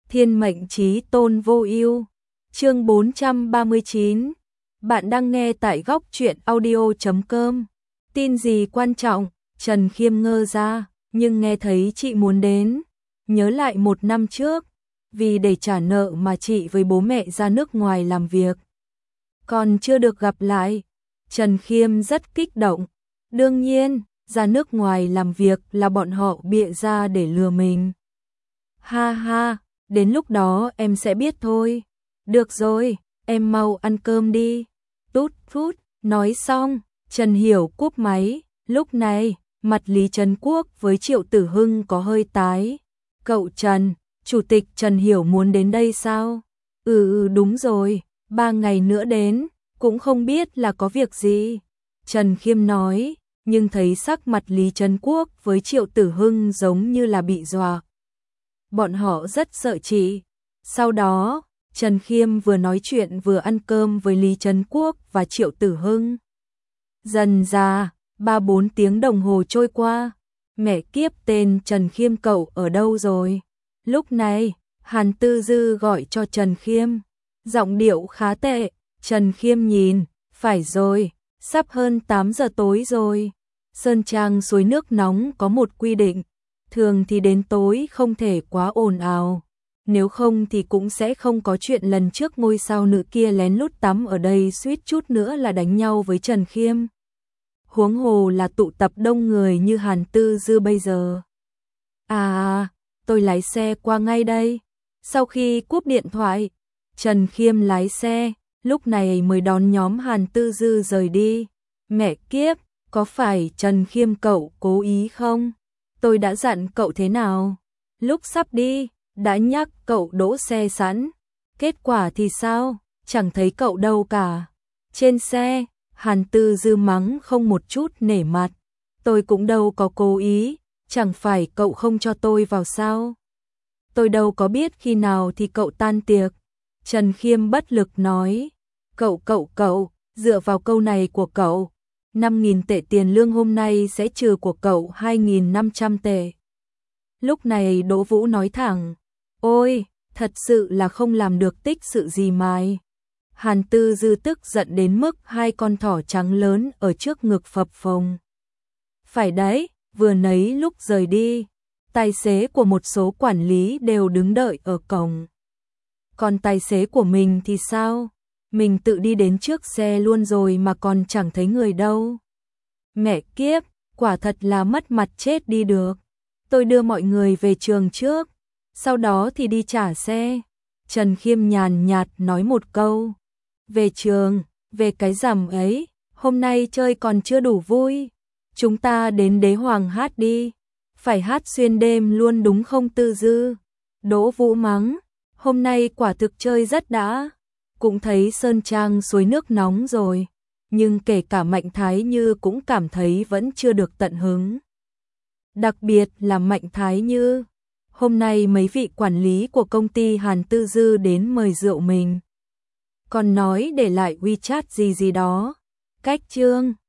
Thiên mệnh chí tôn vô ưu. Chương 439. Bạn đang nghe tại góc truyện audio.com. Tin gì quan trọng? Trần Khiêm ngơ ra, nhưng nghe thấy chị muốn đến. Nhớ lại 1 năm trước, vì để trả nợ mà chị với bố mẹ ra nước ngoài làm việc. Còn chưa được gặp lại, Trần Khiêm rất kích động. Đương nhiên, ra nước ngoài làm việc là bọn họ bịa ra để lừa mình. Ha ha, đến lúc đó em sẽ biết thôi. Được rồi, em mau ăn cơm đi. Tút phút, nói xong, Trần Hiểu cúp máy. Lúc này, mặt Lý Trấn Quốc với Triệu Tử Hưng có hơi tái. Cậu Trần, Chủ tịch Trần Hiểu muốn đến đây sao? Đúng rồi, 3 ngày nữa đến, cũng không biết là có việc gì. Trần Khiêm nói, nhưng thấy sắc mặt Lý Trấn Quốc với Triệu Tử Hưng giống như là bị dọa. Bọn họ rất sợ chị. Sau đó, Trần Khiêm vừa nói chuyện vừa ăn cơm với Lý Trấn Quốc và Triệu Tử Hưng. Dần ra, 3-4 tiếng đồng hồ trôi qua. Mẹ kiếp, tên Trần Khiêm cậu ở đâu rồi? Lúc này, Hàn Tư Dư gọi cho Trần Khiêm. Giọng điệu khá tệ. Trần Khiêm nhìn, phải rồi, sắp hơn 8 giờ tối rồi. Sơn Trang suối nước nóng có một quy định. Thường thì đến tối không thể quá ồn ào. Nếu không thì cũng sẽ không có chuyện lần trước ngôi sao nữ kia lén lút tắm ở đây suýt chút nữa là đánh nhau với Trần Khiêm. Huống hồ là tụ tập đông người như Hàn Tư Dư bây giờ. Tôi lái xe qua ngay đây. Sau khi cúp điện thoại, Trần Khiêm lái xe, lúc này mới đón nhóm Hàn Tư Dư rời đi. Mẹ kiếp, có phải Trần Khiêm cậu cố ý không? Tôi đã dặn cậu thế nào? Lúc sắp đi, đã nhắc cậu đỗ xe sẵn. Kết quả thì sao? Chẳng thấy cậu đâu cả. Trên xe, Hàn Tư Dư mắng không một chút nể mặt. Tôi cũng đâu có cố ý, chẳng phải cậu không cho tôi vào sao? Tôi đâu có biết khi nào thì cậu tan tiệc. Trần Khiêm bất lực nói. Cậu, dựa vào câu này của cậu, 5.000 tệ tiền lương hôm nay sẽ trừ của cậu 2.500 tệ. Lúc này Đỗ Vũ nói thẳng, ôi, thật sự là không làm được tích sự gì mài. Hàn Tư Dư tức giận đến mức 2 con thỏ trắng lớn ở trước ngực phập phồng. Phải đấy, vừa nấy lúc rời đi, tài xế của một số quản lý đều đứng đợi ở cổng. Còn tài xế của mình thì sao? Mình tự đi đến trước xe luôn rồi mà còn chẳng thấy người đâu. Mẹ kiếp, quả thật là mất mặt chết đi được. Tôi đưa mọi người về trường trước, sau đó thì đi trả xe. Trần Khiêm nhàn nhạt nói một câu. Về trường, về cái rằm ấy, hôm nay chơi còn chưa đủ vui. Chúng ta đến Đế Hoàng hát đi. Phải hát xuyên đêm luôn đúng không Tư Dư? Đỗ Vũ mắng, hôm nay quả thực chơi rất đã. Cũng thấy Sơn Trang suối nước nóng rồi, nhưng kể cả Mạnh Thái Như cũng cảm thấy vẫn chưa được tận hứng. Đặc biệt là Mạnh Thái Như, hôm nay mấy vị quản lý của công ty Hàn Tư Dư đến mời rượu mình. Còn nói để lại WeChat gì đó. Cách chương